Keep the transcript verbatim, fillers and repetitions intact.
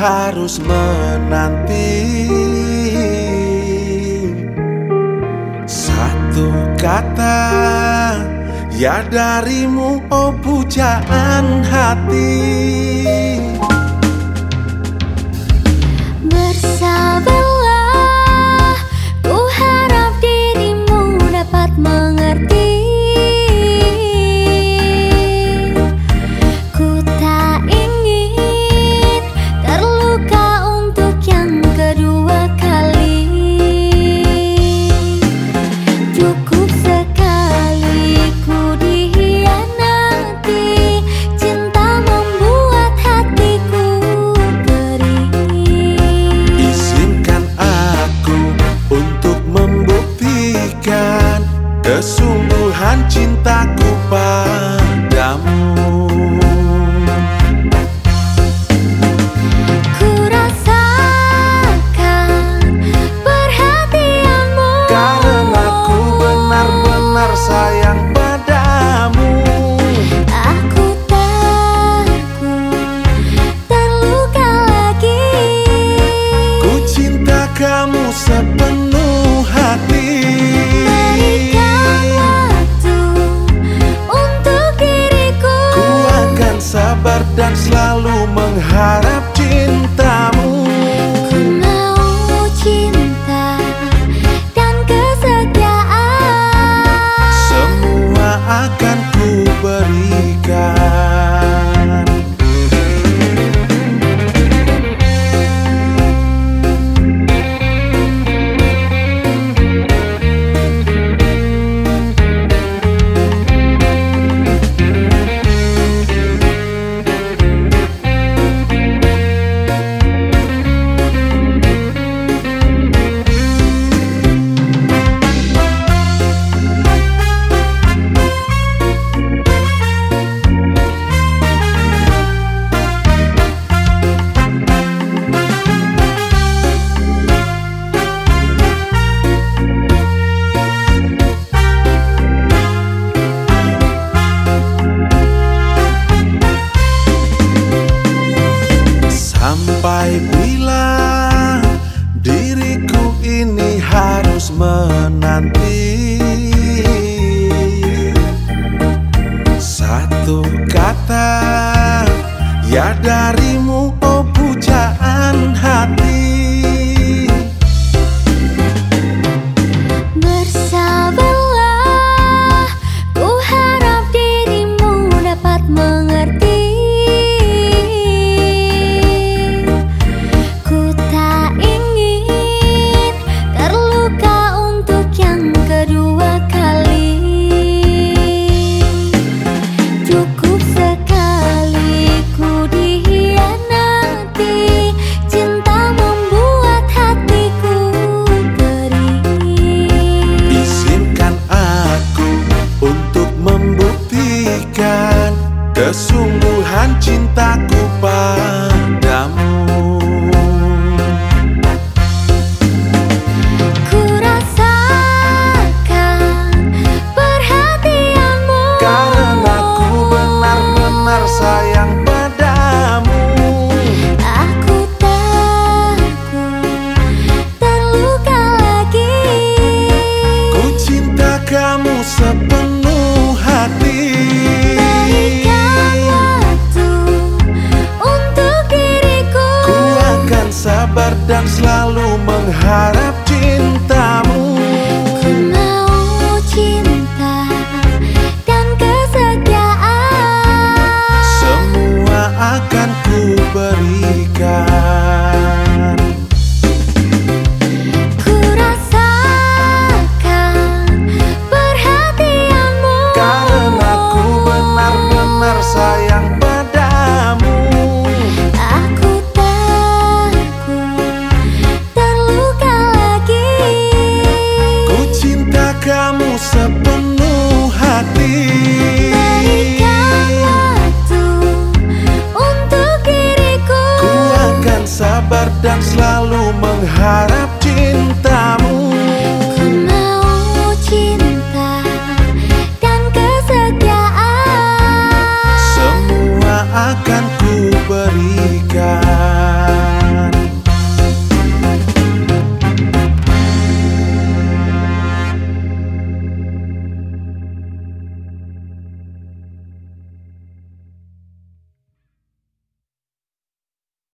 harus menanti satu kata ya darimu, oh pujaan hati. Bersabarlah, ku harap dirimu dapat mengerti. Ku tak ingin terluka untuk yang kedua kali. Cukup sekali ku dikhianati, cinta membuat hatiku perih. Izinkan aku untuk membuktikan kesungguhan cintaku padamu. Ku rasakan perhatianmu, Karena ku benar-benar sayang padamu. aku takut terluka lagi. Ku cinta kamu sepenuh hati. Berikan waktu untuk diriku, Ku akan sabar dan selalu mengharap cintamu. ku mau cinta dan kesetiaan. Semua akan ku berikan. Sampai bila diriku ini harus menanti satu kata ya darimu, oh pujaan hati. Bersabarlah, ku harap dirimu dapat mengerti. Ku tak ingin terluka untuk yang kedua kali. Cukup sekali ku dikhianati, cinta membuat hatiku perih. Izinkan aku untuk membuktikan kesungguhan cintaku padamu. Ku rasakan perhatianmu, Karena ku benar-benar sayang padamu. aku takut terluka lagi. Ku cinta kamu sepenuh hati. Berikan waktu untuk diriku, Ku akan sabar dan selalu mengharap